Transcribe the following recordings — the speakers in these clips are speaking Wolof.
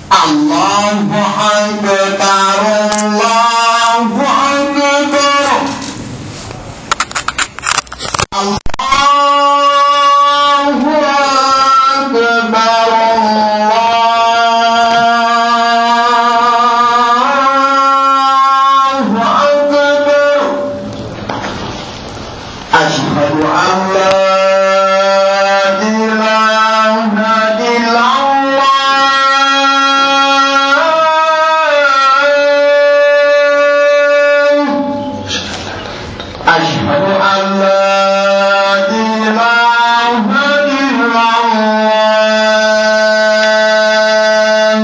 Allahu Akbar, Allahu Akbar, Allahu Akbar, Allahu Akbar. Asyhadu an la ilaha illallah. Asyhadu an la ilaha illallah.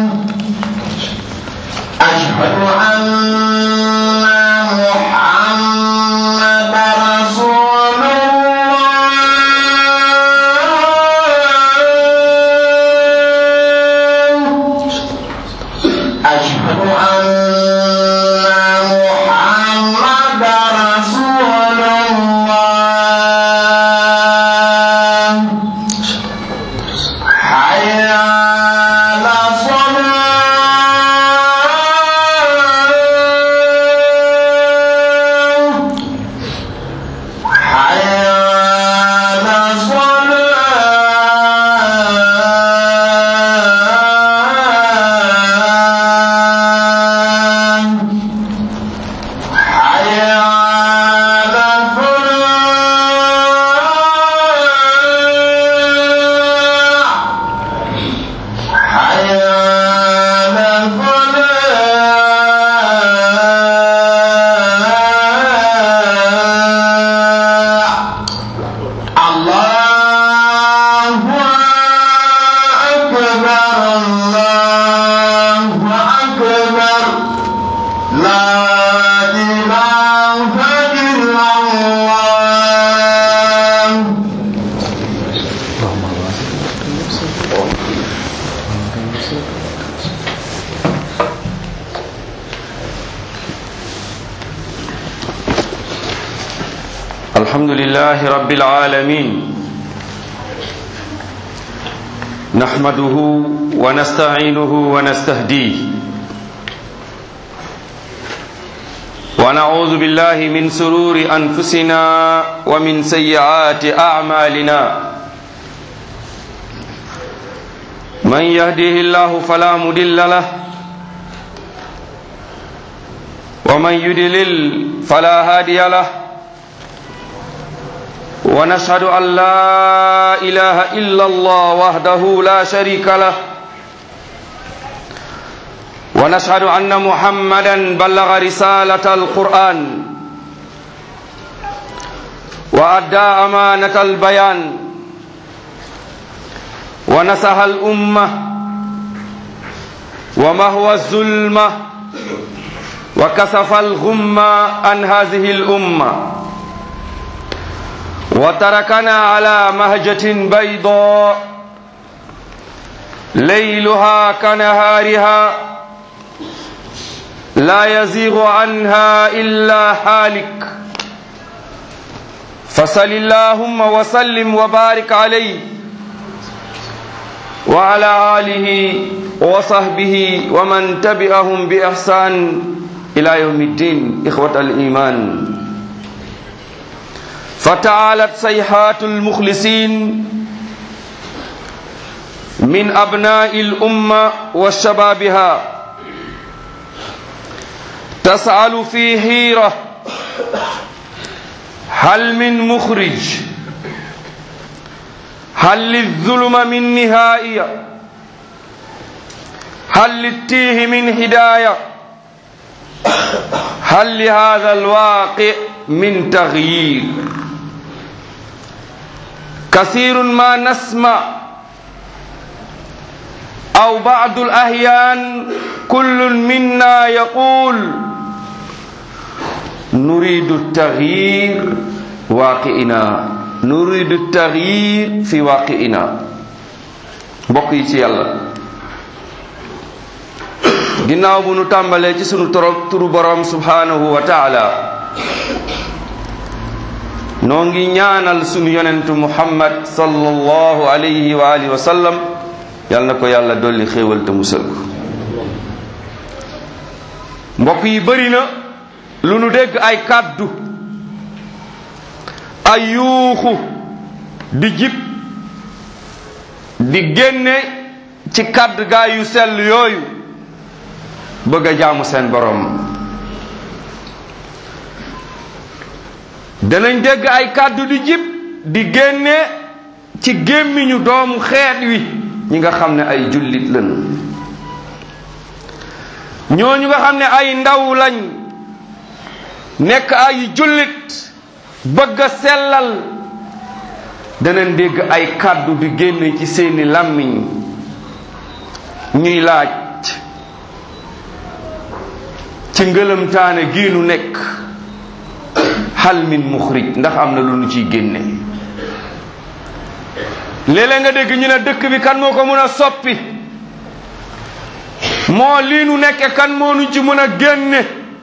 Asyhadu anna Muhammadar Rasulullah. Asyhadu anna Muhammadar Rasulullah. Hayya 'alas shalah. Hayya 'alas shalah. Hayya 'alal falah. Hayya 'alal falah. Allahu Akbar, Allahu Akbar. La ilaha illallah. Alhamdulillahi Rabbil Alamin. Nahmaduhu wa nasta'inuhu wa nastahdihi. Wa na'udzu billahi min sururi anfusina wa min sayyiati a'malina. Man yahdihillahu fala mudilla lahu wa man yudlil fala hadiya lahu. ونشهد أن لا إله إلا الله وحده لا شريك له ونشهد أن محمدا بلغ رسالة القرآن وأدى أمانة البيان ونصح الأمة ومهوى الظلمة وكشف الغمة عن هذه الأمة وتركنا على مهجة بيضاء ليلها كنهارها لا يزيغ عنها إلا هالك فصل اللهم وسلم وبارك عليه وعلى آله وصحبه ومن تبعهم بإحسان إلى يوم الدين. إخوة الإيمان، فتعالت صيحات المخلصين من أبناء الأمة وشبابها تسأل في حيرة: هل من مخرج؟ هل للظلم من نهاية؟ هل للتيه من هداية؟ هل لهذا الواقع من تغيير؟ كثير ما نسمع أو بعض الأحيان كل منا يقول نريد التغيير واقعنا، نريد التغيير في واقعنا. بقي ci Yàlla ginnaaw bu nu tàmbalee ci sunu turu borom subhanahu wa taala, noo ngi ñaanal sunu yonentu Muhammad sallallahu alayhi wa alihi wa sallam, yal na ko yàlla dolli xéewal te musal ko. mbokk yi bëri na lu nu dégg ay kàddu ay yuuxu di jib di génne ci kàddu gaa yu sell yooyu bëgg a jaamu seen borom. danañ dégg ay kàddu di jib di génne ci gémmiñu doomu xeet wi ñi nga xam ne ay jullit lañ, ñooñu nga xam ne ay ndaw lañ nekk ay jullit bëgg a sellal. danañ dégg ay kàddu di génne ci seeni làmmiñ ñuy laaj ci ngëlëmtaane gii nu nekk, hal min muxrij, ndax am na lu nu ciy génne. léeg-léeg nga dégg ñu ne dëkk bi kan moo ko mën a soppi, moo lii nu nekke kan moo nu ci mën a génne.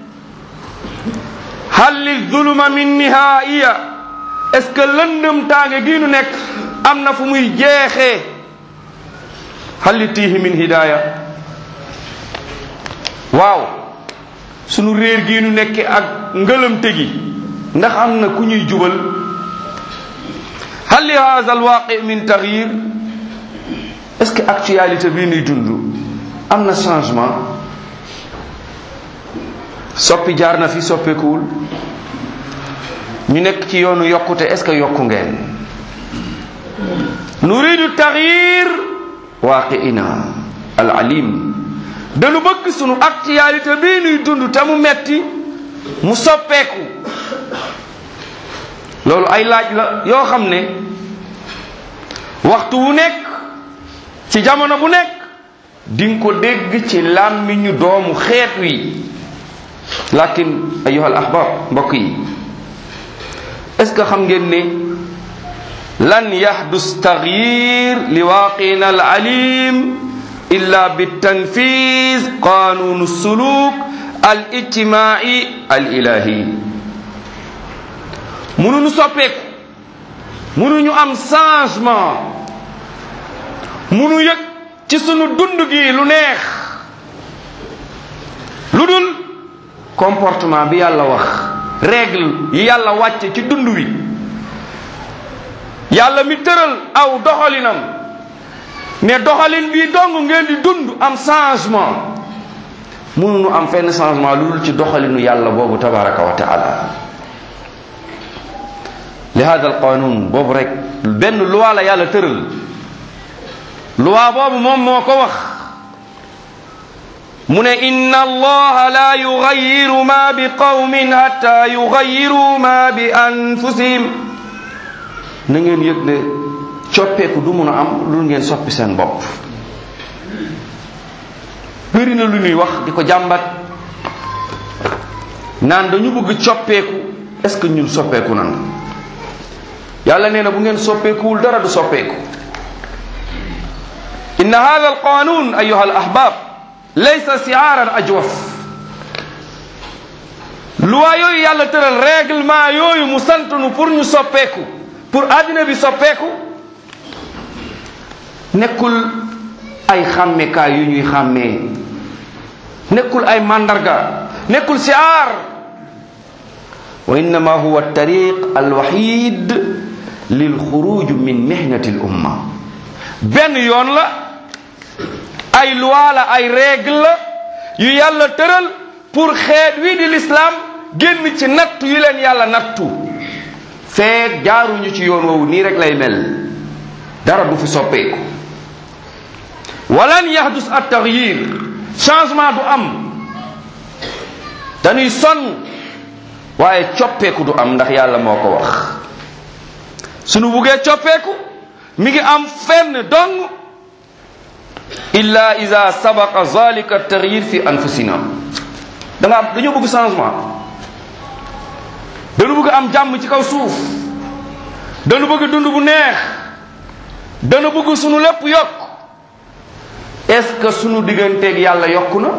hal li zuluma min nihaaya, est-ce que lëndëm tànge gii nu nekk am na fu muy jeexee. hal li tiihi min hidaaya, waaw sunu réer gii nu nekke ak ngëlëmte gi ndax am na ku ñuy jubal. hal li haza alwaqi min taxyir, est-ce que actualité bii nuy dund am na changement. soppi jaar na fi soppeekuwul. ñu nekk ci yoonu yokkute, est-ce que yokku ngeen. nuridu taxyir waaqiina al alim, dañu bëgg sunu actualité bii nuy dund te mu metti mu soppeeku. loolu ay laaj la yoo xam ne waxtu wu nekk ci jamono bu nekk dinga ko dégg ci làmmiñu doomu xeet wi. lakin ayuha al ahbab, mbokk yi, est-ce que xam ngeen ne lan yahdus taxyir li waaqina al alim illa bi tanfiz qanun suluk al ijtimai al ilahi. mënuñu soppeeku, mënuñu am changement, mënu yëg ci sunu dund gi lu neex lu dul comportement bi yàlla wax, règle yi yàlla wàcce ci dund wi, yàlla mi tëral aw doxalinam ne doxalin bii dong ngeen di dund am changement. mënuñu am fenn changement lu dul ci doxalinu yàlla boobu tabaraka wa taala. li hada al qanun boobu rek benn loi la yàlla tëral, loi boobu moom moo ko wax. mu ne inna allaha la yughayyiru ma bi qawmin hatta yughayyiru ma bi anfusihim. na ngeen yëg ne coppeeku du mun a am lu ngeen soppi seen bopp. bëri na lu ñuy wax di ko jàmbat naan dañu bëgg coppeeku, est-ce que ñun soppeeku nan. yàlla nee na bu ngeen soppeekuwul dara du soppeeku. inna hadha al qanun ayuha al ahbab laysa si'aaran ajwaf. loi yooyu yàlla tëral, règlement yooyu mu sant nu pour ñu soppeeku, pour àddina bi soppeeku, nekkul ay xàmmekaay yu ñuy xàmmee, nekkul ay mandarga, nekkul si'aar. wa innama huwa tariq alwahid lil xuruj min mihnati al umma. benn yoon la, ay loi la, ay règle la yu yàlla tëral pour xeet wi di l'islam génn ci nattu yu leen yàlla nattu. feek jaaruñu ci yoon woowu nii rek lay mel, dara du fi soppeeku. walan yahdus at taxyir, changement du am. dañuy sonn waaye coppeeku du am, ndax yàlla moo ko wax. sunu buggee coppeeku mi ngi am fenn dong, illa iza sabaqa zalika at-taghyir fi anfusina. dañoo bëgg changement, dañu bëgg am jàmm ci kaw suuf, dañu bëgg dund bu neex, dañu bëgg sunu lépp yokk. est-ce que sunu digganteeg yàlla yokku na?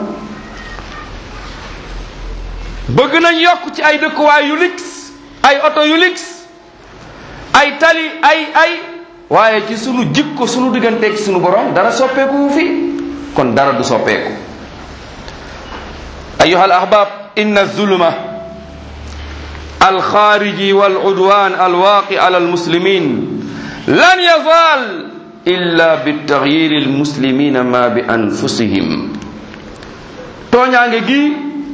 bëgg nañ yokk ci ay dëkkuwaay yu luxe, ay oto yu luxe, ay tali, ay waaye ci sunu jikko, sunu digganteeg sunu borom dara soppeeku fi, kon dara du soppeeku. أيها الأحباب إن الظلم الخارجي والعدوان الواقع على المسلمين لن يزال إلا بالتغيير المسلمين ما بأنفسهم tooñaange gi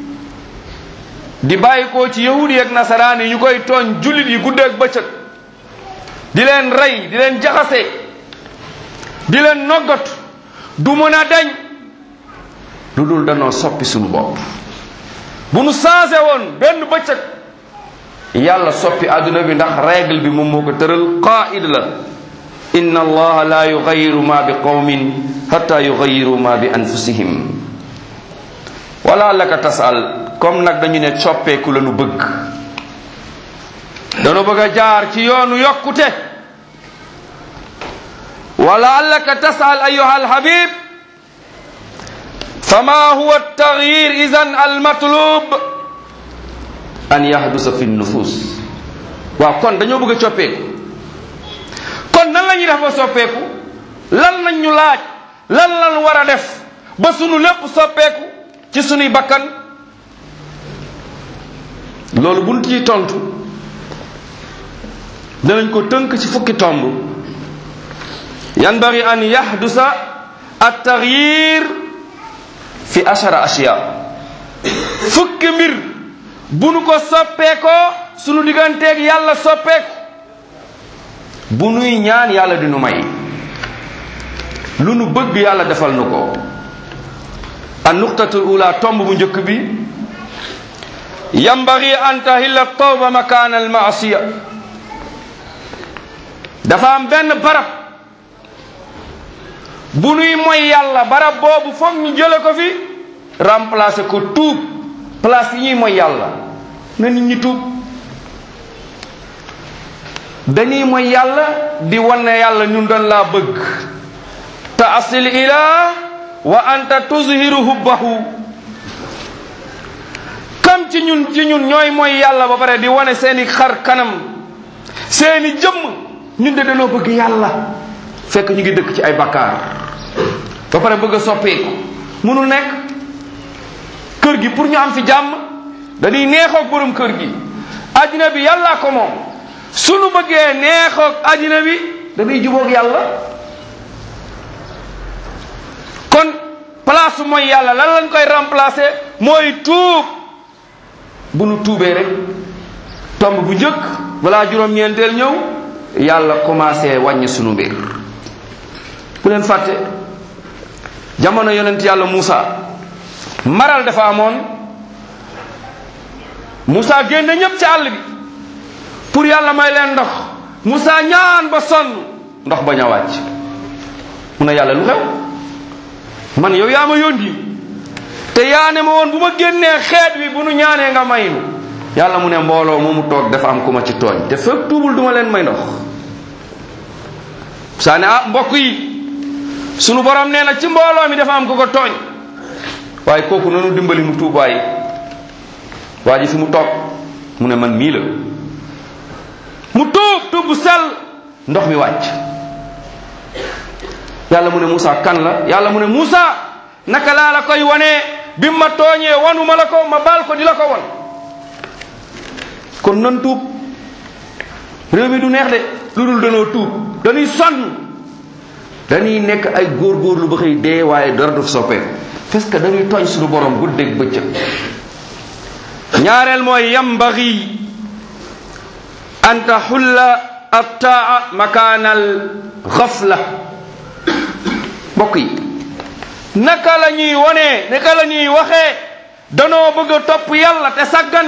di bàyyi ko ci yahudi ak nasaraan yi ñu koy tooñ jullit yi guddeeg bëccëg di leen rey di leen jaxase di leen noggat du mën a dañ lu dul danoo soppi suñu bopp bu nu changé woon benn bëccëg yàlla soppi àdduna bi ndax règle bi moom moo ko tëral qaid la inna allaha la yughayyiru ma bi qawmin hatta yughayyiru ma bi anfusihim wala laka tasal comme nag dañu ne soppeeku la nu bëgg dañu bëgg a jaar ci yoonu yokkute wala laka tasal ayuha alhabib fama huwa at-taghyir idhan al-matlub an yahdusa fi nufus waaw kon dañoo bëgg a soppeeku kon nan la ñuy def ba soppeeku lan lañ ñu laaj lan lan war a def ba sunu lépp soppeeku ci sunuy bakkan loolu buñ ciy tontu danañ ko tënk ci fukki tomb yanbaghi an yahdusa at-taghyir fi 10 ashiya fukki mbir bu nu ko soppeekoo sunu digganteeg yàlla soppeeku bu nuy ñaan yàlla di nu may lu nu bëgg yàlla defal nu ko an nuqtatul ula tomb bu njëkk bi yambaghi an tahilla tawba makaan al maasiya dafa am benn barab bu nuy moy yàlla barab boobu foog ñu jële ko fi remplacer ko tuub place yi ñuy moy yàlla na nit ñi tuub dañuy moy yàlla di wane yàlla ñun doon laa bëgg taasil ilah wa anta tuzhiru hubbahu kam ci ñun ñooy moy yàlla ba pare di wane seeni xar kanam seeni jëmm ñun de dañoo bëgg yàlla fekk ñu ngi dëkk ci ay bakkaar ba pare bëgg a soppeeku mënul nekk kër gi pour ñu am fi jàmm dañuy neexoog borom kër gi àddina bi yàllaa ko moom sunu bëggee neexoog àddina bi dañuy jubóog yàlla kon place mooy yàlla lan lañ koy remplacer mooy tuub bu nu tuubee rek tomb bu njëkk balaa juróom-ñeenteel ñëw yàlla commencé wàññi sunu mbir bu leen fàtte jamono yonent yàlla Muusa maral dafa amoon Muusa génne ñépp ci àll bi pour yàlla may leen ndox Muusa ñaan ba sonn ndox bañ a wàcc mu ne yàlla lu xew man yow yaa ma yónni te yaa ne ma woon bu ma génnee xeet wi bu nu ñaanee nga may nu yàlla mu ne mbooloo moomu toog dafa am ku ma ci tooñ te fekk tuubul duma leen may ndox saa ne mbokk yi sunu borom nee na ci mbooloo mi dafa am ku ko tooñ waaye kooku noonu dimbali mu tuub waay waa ji fi mu toog mu ne man mii la mu tuub bu sell ndox mi wàcc yàlla mu ne Muusa kan la yàlla mu ne Muusa naka laa la koy wanee bi ma tooñee wanuma la ko ma baal ko di la ko won kon nan tuub réew mi du neex de lu dul danoo tuub dañuy sonn dañuy nekk ay góorgóorlu ba xëy dee waaye dara du soppeeku parce que dañuy tooñ suñu borom guddeeg bëccëg ñaareel mooy yambaghi an tahulla at-ta'a makaanal ghafla mbokk yi naka la ñuy wonee naka la ñuy waxee danoo bëgg a topp yàlla te sàggan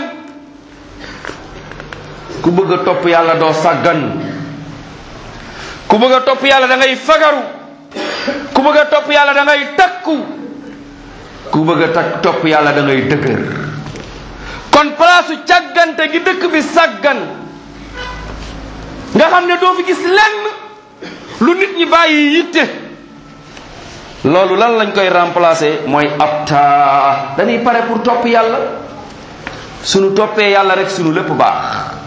ku bëgg a topp yàlla doo sàggan ku bëgg a topp yàlla da ngay fagaru ku bëgg a topp yàlla da ngay takku ku bëgg a topp yàlla da ngay dëgër kon palaasu càggante gi dëkk bi sàggan nga xam ne doo fi gis lenn lu nit ñi bàyyi yitte loolu lan lañ koy remplacer mooy abta dañuy pare pour topp yàlla sunu toppee yàlla rek sunu lépp baax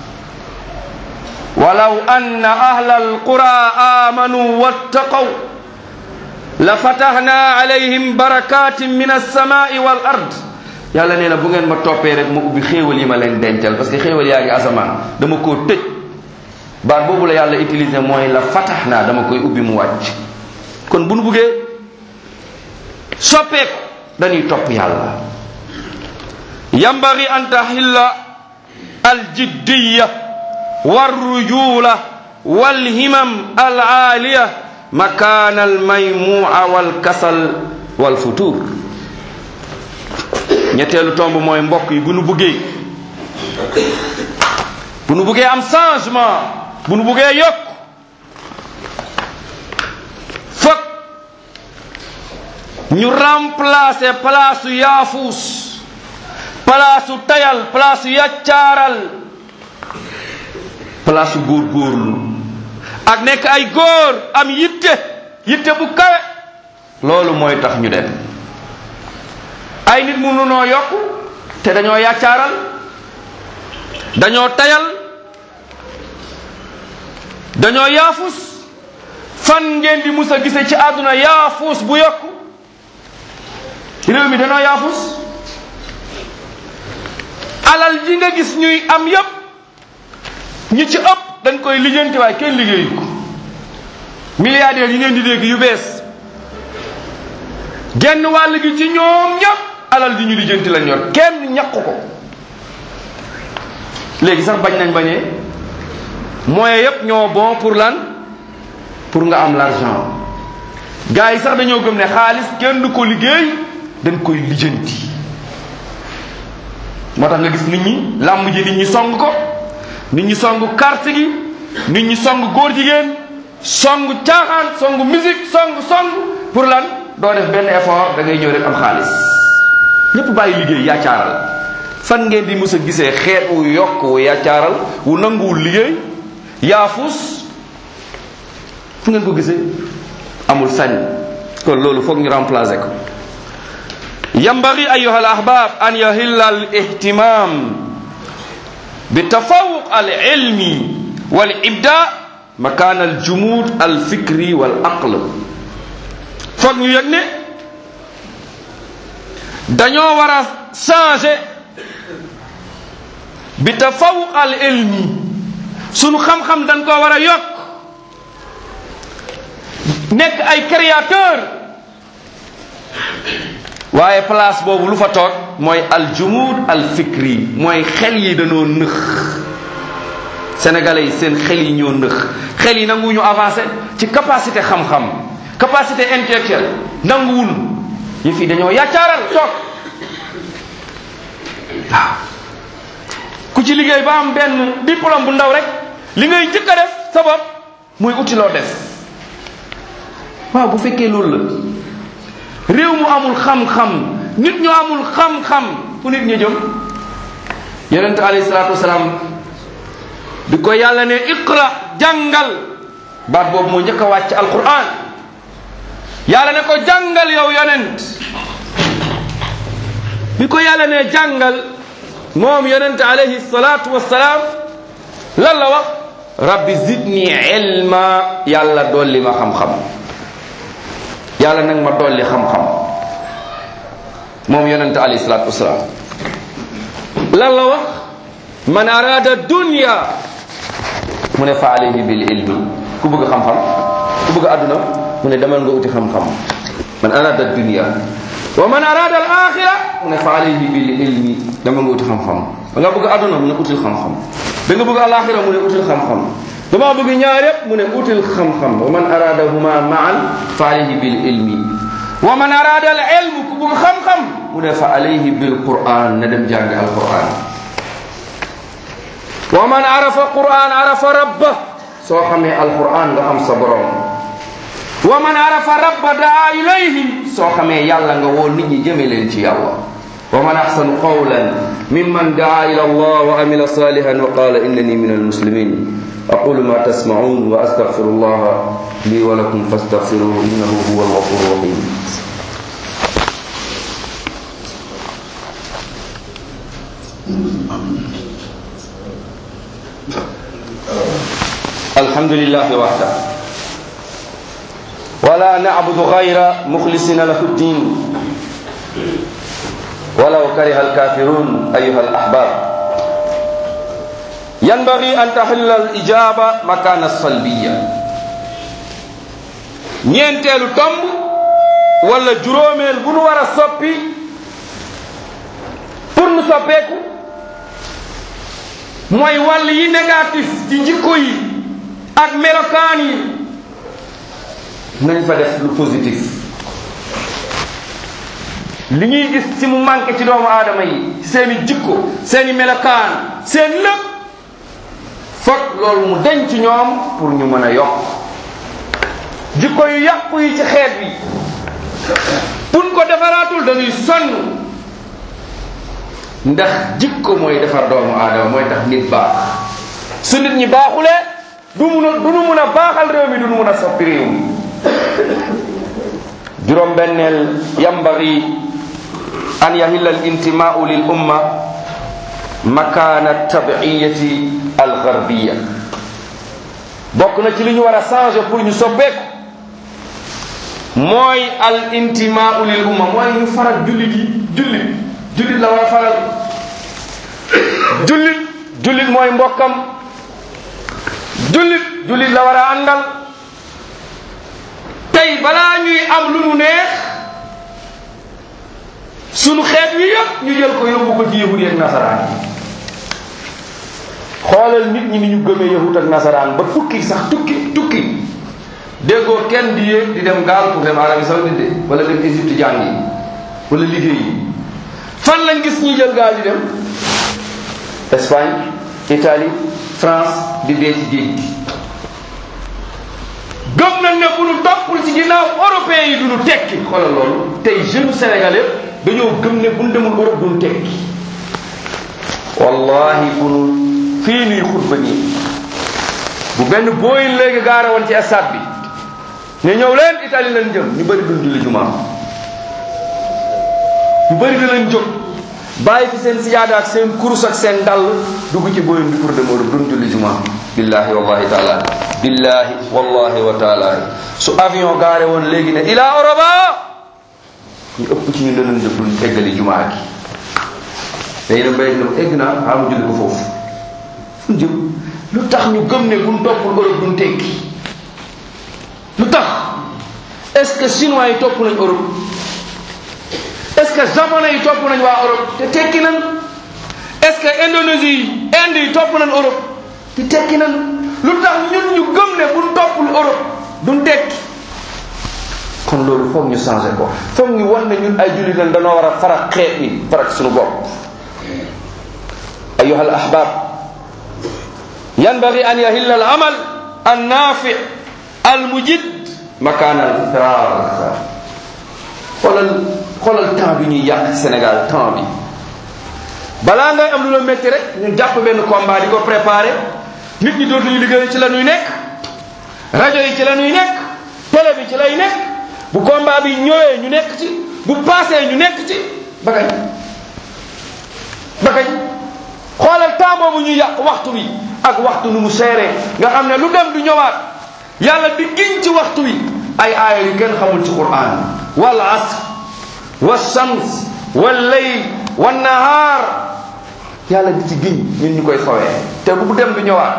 walaw anna ahla alqura amanu wattaqaw la fatahna alayhim barakatin min alsamai wal ard yàlla nee na bu ngeen ma toppee rek ma ubbi xéewal yi ma leen dencal parce que xéewal yaa ngi asamaan dama koo tëj baat boobu la yàlla utilisé mooy la fatax naa dama koy ubbi mu wàcc kon bu nu buggee soppeeku dañuy topp yàlla yambagi an tahilla aljiddiya warrujula walhimam alaaliya makaan almaymua walkasal walfutur ñetteelu tomb mooy mbokk yi bu nu buggee am changement bu nu buggee yokk fokk ñu remplacer place yaafuus place tayal place yaccaaral place góorgóorlu ak nekk ay góor am yitte bu kawe loolu mooy tax ñu dem ay nit mënu noo yokk te dañoo yaccaaral dañoo tayal dañoo yaafus fan ngeen di musa gise ci àdduna yaafus bu yokku réew mi dañoo yaafus alal ji nga gis ñuy am yépp ñi ci ëpp dañ koy lijjanti waaye kenn liggéeyu ko milliardaires yi ngeen di dégg yu bees genn wàll gi ci ñoom ñépp alal ji ñu lijjanti lañ yor kenn ñàkku ko léegi sax bañ nañ bañee moyens yépp ñoo bon pour lan pour nga am l'argent gars yi sax dañoo gëm ne xaalis kenn du ko liggéey dañ koy lijjanti moo tax nga gis nit ñi làmb ji nit ñi song ko nit ñi song carte gi nit ñi song góor jigéen song caaxaan song musique song pour lan doo def benn effort da ngay ñëw rek am xaalis ñépp bàyyi liggéey yaccaaral fan ngeen di mës a gisee xeet wu yokk wu yaccaaral wu nanguwul liggéey yaafus fu ngeen ko gisee amul sañ kon loolu foog ñu remplacer ko yambagi ayuha al ahbab an yahilla al ihtimam bi tafawuq al ilmi wal ibda makan al jumud al fikri wal aql foog ñu yëg ne dañoo war a changer bi tafawuq al ilmi sunu xam-xam dañ ko war a yokk nekk ay créateur waaye place boobu lu fa toog mooy aljumud alfikri mooy xel yi dañoo nëx sénégalais yi seen xel yi ñoo nëx xel yi nanguwuñu avancé ci capacité xam-xam capacité intellectuelle nanguwul yëf yi dañoo yaccaaral toog waaw ku ci liggéey ba am benn diplôme bu ndaw rek li ngay jëkk a def sa bopp muy uti loo def waaw bu fekkee loolu la réew mu amul xam-xam nit ñu amul xam-xam fu nit ñi jëm yonent alayhi salaatu wasalaam bi ko yàlla ne iqra jàngal baat boobu moo njëkk a wàcc alquran yàlla ne ko jàngal yow yonent bi ko yàlla ne jàngal moom yonent alayhi salaatu wasalaam lan la wax rabbi zidni ilma yàlla dolli ma xam-xam yàlla nag ma dolli xam-xam moom yonente alayhi salaatu wasalaam lan la wax man arada dunya mu ne fa alayhi bil ilmi ku bëgg xam-xam ku bëgg àdduna mu ne demal nga uti xam-xam man arada dunya wa man arada al axira mu ne fa alayhi bil ilmi demal nga uti xam-xam da nga bëgg àdduna mu ne util xam-xam da nga bëgg alaxira mu ne util xam-xam dama bëgg ñaar yépp mu ne util xam-xam wa man aradahuma ma'an fa alayhi bil ilmi wa man arada al ilm ku bëgg xam-xam mu ne fa alayhi bil quran na dem jàng al quran wa man arafa quran arafa rabba soo xamee al quran nga xam sa borom wa man arafa rabba daa ilayhi soo xamee yàlla nga woo nit ñi jëme leen ci yàlla wa man ahsanu qawlan mimman daa ila allah wa amila salihan wa qala innani min al muslimin أقول ما تسمعون وأستغفر الله لي ولكم فاستغفروه إنه هو الغفور الرحيم الحمد لله وحده ولا نعبد غير مخلصين له الدين walaw kariha alkafirun ayuha alahbab. yanbaghi an tahilla alijaba makana salbiya. ñeenteelu tomb wala juróomeel bu nu war a soppi pour nu soppeeku mooy wàll yi négatif ci njikko yi ak melokaan yi nañ fa def lu positif. li ñuy gis ci mu manqué ci doomu aadama yi ci seeni jikko seeni melokaan seen lépp fokk loolu mu denc ci ñoom pour ñu mën a yokk. jikko yu yàqu yi ci xeet bi buñ ko defaraatul dañuy sonn, ndax jikko mooy defar doomu aadama mooy tax nit baax. su nit ñi baaxulee du nu mun a baaxal réew mi du nu mun a soppi réew mi. juróom benneel yambagi an yahilla al intimaau lil umma makana tabiyati al garbiya. bokk na ci li ñu war a changer pour ñu soppeeku mooy al intimaau lil umma mooy ñu faral jullit yi. jullit la war a faral. jullit mooy mbokkam. jullit la war a àndal. tey balaa ñuy am lu nu neex sunu xeet wi yëpp ñu jël ko yóbbu ko ci yahud ak nasaraan yi. xoolal nit ñi ni ñu gëmee yahud ak nasaraan ba tukki sax tukki déggoo kenn di yéeg di dem gaal pour dem Arabie Saoudite wala dem Égypte jàngi wala liggéeyi. fan lañ gis ñuy jël gaal di dem Espagne, Italie, France di dee ci géej gi. gëm nañ ne bu nu toppul ci ginnaaw européens yi du nu tekki. xoolal loolu tey jeune sénégalais dañoo gëm ne bu nu demul Europe du nu tekki. wallahi bu nu fii nuy xutba nii bu benn booyin léegi gaare woon ci stade bi ne ñëw leen Italie lañ jëm ñu bëri duñ julli jumaa. ñu bëri dinañ jóg bàyyi fi seen siyaada ak seen kurus ak seen dàll dugg ci booyin bi pour dem Europe duñ julli jumaa. billahi wallahi taala billahi wallahi wa taala su avion gaare woon léegi ne ila Europa ñu ëpp ci ñu danañ jóg duñ teggali jumaa gi. day na mbéy na egg naa xaamu julli ko foofu fu ñu jëm. lu tax ñu gëm ne buñ toppul Europe duñ tekki. lu tax est-ce que chinois yi topp nañ Europe est-ce que japonais yi topp nañ waa Europe te tekki nañ est-ce que Indonésie yi Inde yi topp nañ Europe te tekki nañ. lu tax ñun ñu gëm ne buñ toppul Europe duñ tekki. kon loolu foog ñu changer ko foog ñu wan ne ñun ay jullit lañ dañoo war a farak xeet yi farak suñu bopp. أيها الأحباب ينبغي أن يهل العمل النافع المجد مكان الفراغ. xoolal temps bi ñuy yàq Sénégal temps bi balaa ngay am lu la métti rek ñu jàpp benn combat di ko préparé nit ñi dootuñu liggéey ci la ñuy nekk rajo yi ci la ñuy nekk télé bi ci lay nekk bu combat bi ñëwee ñu nekk ci bu passé ñu nekk ci ba kañ xoolal temps boobu ñuy yàq waxtu bi ak waxtu nu mu seeree nga xam ne lu dem du ñëwaat yàlla di giñ ci waxtu wi ay aaya yu kenn xamul ci Qur'an. wal asr wa shams wal layl wan nahaar yàlla di ci giñ ñun ñu koy fawee te bu dem du ñëwaat.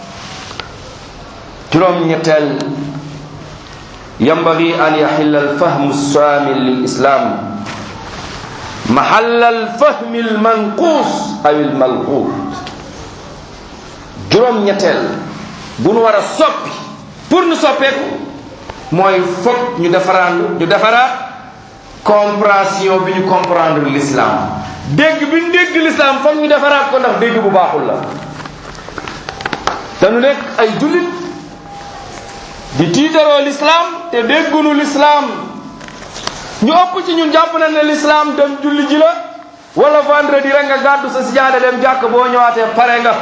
juróom ñetteel yambagi an yaxilla al fahmu saamil lil islam محل الفهم المنقوص أو الملغوط. juróom ñetteel bu nu war a soppi pour nu soppeeku mooy foog ñu defaraat compréhension bi ñu comprendre l'islam. dégg bi ñu dégg l'islam foog ñu defaraat ko ndax dégg bu baaxul la. dañu nekk ay jullit di tiitaroo l'islam te déggunu l'islam. ñu ëpp ci ñun jàpp nañ ne l'islam dem julli ji la wala vendredi rek nga gàddu sa sijaada dem jàkk boo ñëwaatee pare nga.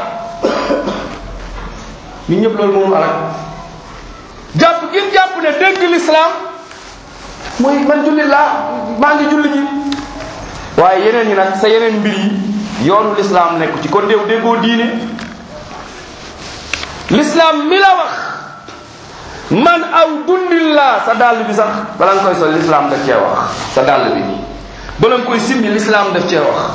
ñun ñëpp loolu moom alak jàpp gi jàpp ne dégg l'islam mooy man julli laa maa ngi julli ji waaye yeneen yi nag sa yeneen mbir yi yoonu l'islam nekku ci kon déew déggoo diine. l'islam mi la wax man aw dundillah sa dàll bi sax bala nga koy sol l'islam da cee wax sa dàll bi bala nga koy simmi l'islam def cee wax.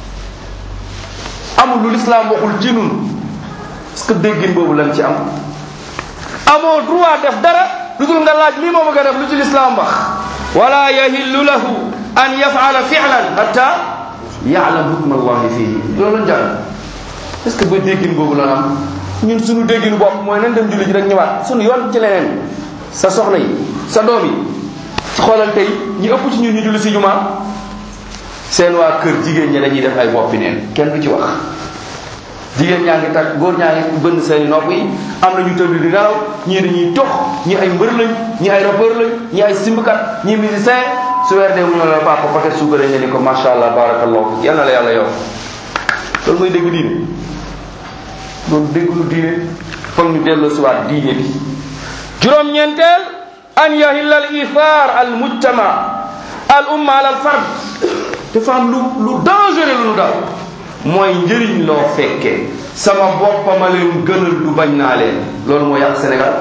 amul lu l'islam waxul ci nun parce que déggin boobu lañ ci am. amoo droit def dara lu dul nga laaj lii moo bëgg a def lu ci l'islam wax. wala yahillu lahu an yaf'ala fi'lan hatta ya'lam hukma allahi fihi loolu lañ jàng. est-ce que ba déggin boobu la am ñun suñu dégginu bopp mooy nañ dem julli ji rek ñëwaat suñu yoon ci leneen. sa soxna yi sa doom yi xoolal tey ñi ëpp ci ñun ñu julli si jumaa seen waa kër jigéen ñi dañuy def ay boppi neen kenn du ci wax. jigéen ñaa ngi takk góor ñaa ngi bënn seeni nopp yi am na ñu tëdd di nelaw ñii dañuy tox ñii ay mbër lañ ñii ay rappeur lañ ñii ay simbkat ñii musicien su weer dee mu ne la papa paquet suukar nga ni ko macha allah barakallahu yal na la yàlla yow. loolu mooy dégg diine loolu dégg lu diine foog ñu delloo si waat diine bi. juróom-ñeenteel an yahilla al ithar al mujtama al umma ala al fard. dafa am lu dangereux lu nu daal mooy njëriñ loo fekkee sama boppama leen gënal du bañ naa leen loolu moo yàq Sénégal.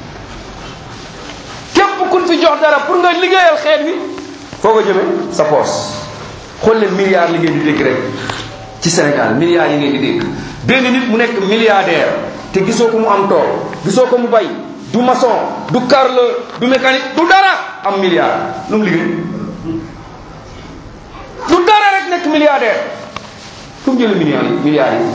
képp ku fi jox dara pour nga liggéeyal xeet wi foo ko jëmee sa poos. xool leen milliards li ngeen di dégg rek ci Sénégal milliards yi ngeen di dégg benn nit mu nekk milliardaire te gisoo ko mu am tool gisoo ko mu bay du maçon du carreleur du mécanique du dara am milliard lu mu liggéey du dara rek nekk milliardaire fu mu jëlee milliards yi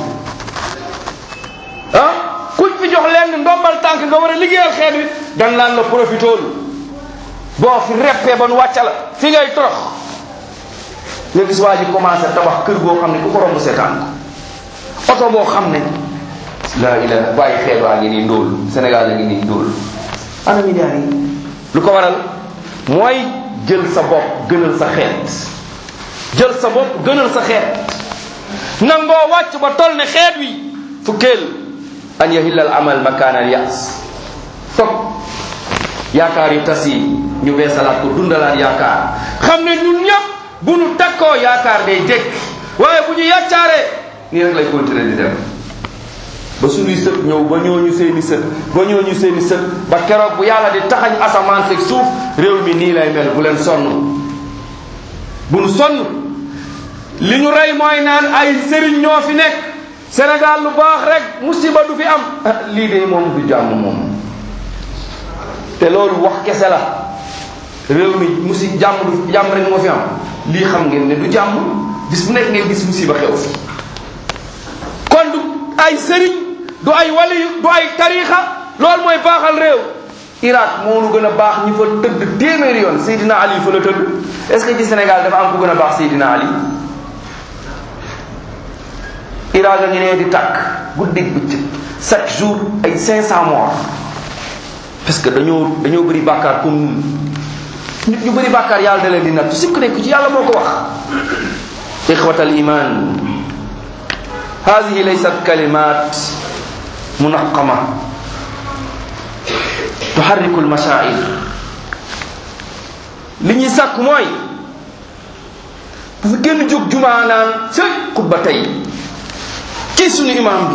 ah kuñ fi jox leen ndombal tànk nga war a liggéeyal xeet wi dan laan la profitool boo fi reppee ba nu wàcca la fi ngay torox nga gis waa ji commencé tabax kër goo xam ne ku ko romb seetaan ko oto boo xam ne la ilaha bàyyi xeet waa ngi nii ndóol Sénégal la ngi nii ndóol ana milliards yi lu ko waral mooy jël sa bopp gënal sa xeet jël sa bopp gënal sa xeet nangoo wàcc ba toll ne xeet wi fukkeel an yahilla al amal makana al yas fokk yaakaar yu tas yi ñu beesalaat ko dundalaat yaakaar xam ne ñun ñëpp bu nu takkoo yaakaar day dekk waaye bu ñu yàccaaree nii rek lay continuer di dem ba suñuy sët ñëw ba ñooñu seeni sët ba ñooñu seeni sët ba keroog bu yàlla di taxañ asamaan fekk suuf réew mi nii lay mel bu leen sonn bu nu sonn li ñu rey mooy naan ay sëriñ ñoo fi nekk Sénégal lu baax rek musiba du fi am lii de moom du jàmm moom te loolu wax kese la réew mi jàmm rek moo fi am lii xam ngeen ne du jàmm bis bu nekk ngeen gis musiba xew fi kon du ay sëriñ du ay wali du ay tariixa loolu mooy baaxal réew. Irak moo lu gën a baax ñi fa tëdd téeméeri yoon Seydina Ali fa la tëdd est-ce que ci Sénégal dafa am ku gën a baax Seydina Ali. Irak a ngi nee di tàkk guddeeg bëccëg chaque jour ay 500 morts parce que dañoo bëri bàkkaar comme ñun nit ñu bëri bàkkaar yàlla da leen di natt sikk nekk ci yàlla moo ko wax. ixwatal iman hadihi laysat kalimat munaqama tuharriku almashaa'ir li ñuy sàkk mooy bu fi génn jóg jumaa naan sëy xutba tey kii suñu imam bi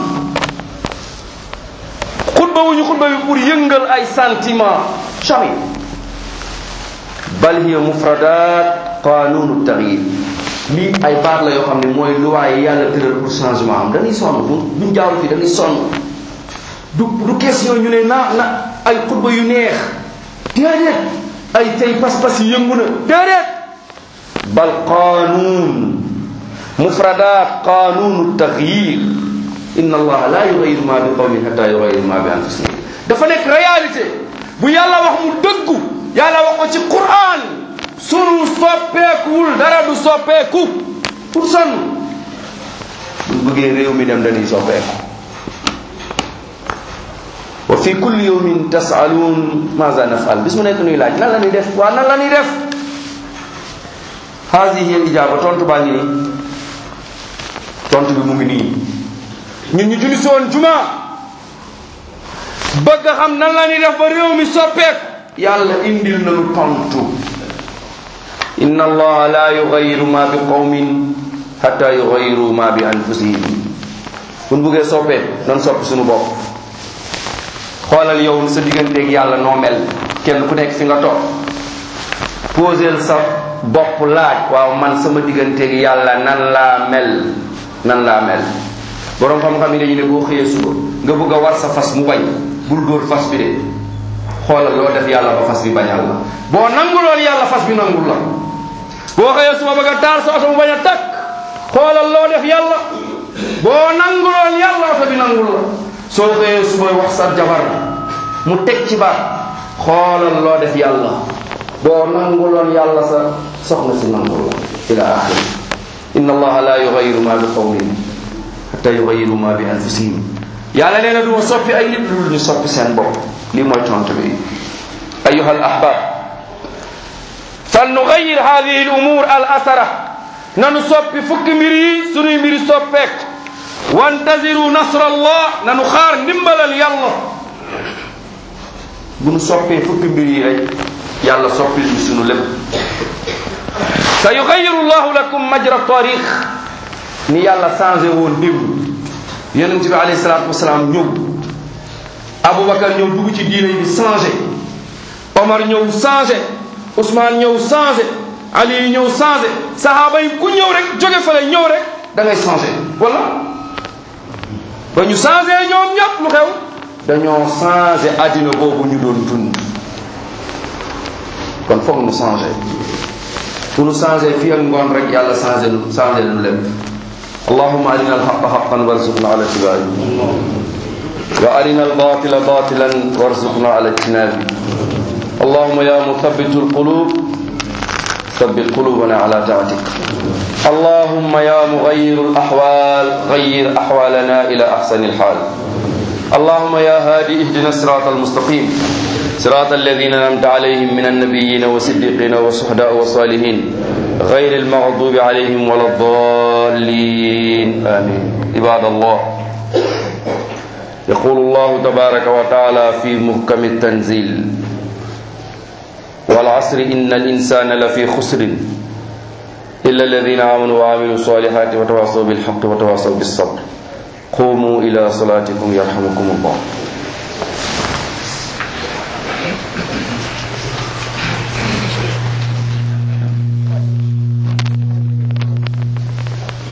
xutba wuñu xutba bi pour yëngal ay sentiment jamais bal hiya mufradat qanunu taghyir lii ay baat la yoo xam ne mooy luwaay yi yàlla tëral pour changement am dañuy sonn buñ jaawul fii dañuy sonn du question ñu ne na ay xutba yu neex déedéet ay tey pas-pas yi yëngu na déedéet bal qanun mufradat qanunu taghyir inna allaha la yughayyiru ma bi qawmin hatta yughayyiru ma bi anfusihim dafa nekk réalité bu yàlla wax mu dëggu yàlla wax ko ci Qur'an sunu soppeekuwul dara du soppeeku pour sonn buñ bëggee réew mi dem dañuy soppeeku wa fi kulli yawmin tas'alun maza naf'al bis mu nekk nuy laaj lan la ñuy def waa nan la ñuy def haadihi al ijaaba tontu baa ngi nii tontu bi mu ngi nii ñun ñu julli soon juma bëgg a xam nan la ñuy def ba réew mi soppeeku yàlla indil nañu tontu inna allaha la yughayyiru ma bi qawmin hatta yughayyiru ma bi anfusihim buñ bëggee soppee nan soppi suñu bopp xoolal yow sa digganteeg yàlla noo mel kenn ku nekk fi nga toog poseel sa bopp laaj waaw man sama digganteeg yàlla nan laa mel borom xam-xam yi dañu ne boo xëyee suba nga bëgg a war sa fas mu bañ bul dóor fas bi de xoolal loo def yàlla ba fas bi bañal la boo nanguloon yàlla fas bi nangul la boo xëyee suba bëgg a taal sa oto mu bañ a takk xoolal loo def yàlla boo nanguloon yàlla oto bi nangul la soo xëyee suba wax sa jabar mu teg ci baat xoolal loo def yàlla boo nanguloon yàlla sa soxna si nangul la ila axiri inna allaha la yughayyiru ma bi qawmin hatta yughayyiru ma bi anfusihim yàlla nee na du ma soppi ay nit lu ñu soppi seen bopp lii mooy tontu bi ayuha al ahbab fal nughayyir hadihi al umur al athara nanu soppi fukki mbir yi sunuy mbiri soppeek wantaziru nasra allah nanu xaar ndimbalal yàlla bu nu soppee fukki mbir yi rek yàlla soppil ñu sunu lépp sa yughayyiru llahu lakum majra tariq ni yàlla changé woon démb yonent bi alayhi salaatu wasalaam ñëw Aboubacar ñëw dugg ci diine bi changé Omar ñëw changé Ousmane ñëw changé Ali ñëw changé sahaaba yi ku ñëw rek jóge fale ñëw rek da ngay changé wala ba ñu changé ñoom ñëpp lu xew dañoo changé addina boobu ñu doon dund kon foog nu changé fu nu changé fii ak ngoon rek yàlla changé nu lépp allahumma arina alhaqa haqqan warzuqna ala ittiba'i wa arina albatila batilan warzuqna ala ijtinabi allahumma ya muthabbitu alqulub thabbit qulubana ala ta'atik allahumma ya mughayyiru alahwal ghayyir ahwalana ila ahsani alhal اللهم يا هادي اهدنا الصراط المستقيم صراط الذين أنعمت عليهم من النبيين والصديقين والشهداء والصالحين غير المغضوب عليهم ولا الضالين آمين عباد الله يقول الله تبارك وتعالى في محكم التنزيل والعصر إن الإنسان لفي خسر إلا الذين آمنوا وعملوا الصالحات وتواصوا بالحق وتواصوا بالصبر قوموا إلى صلاتكم يرحمكم الله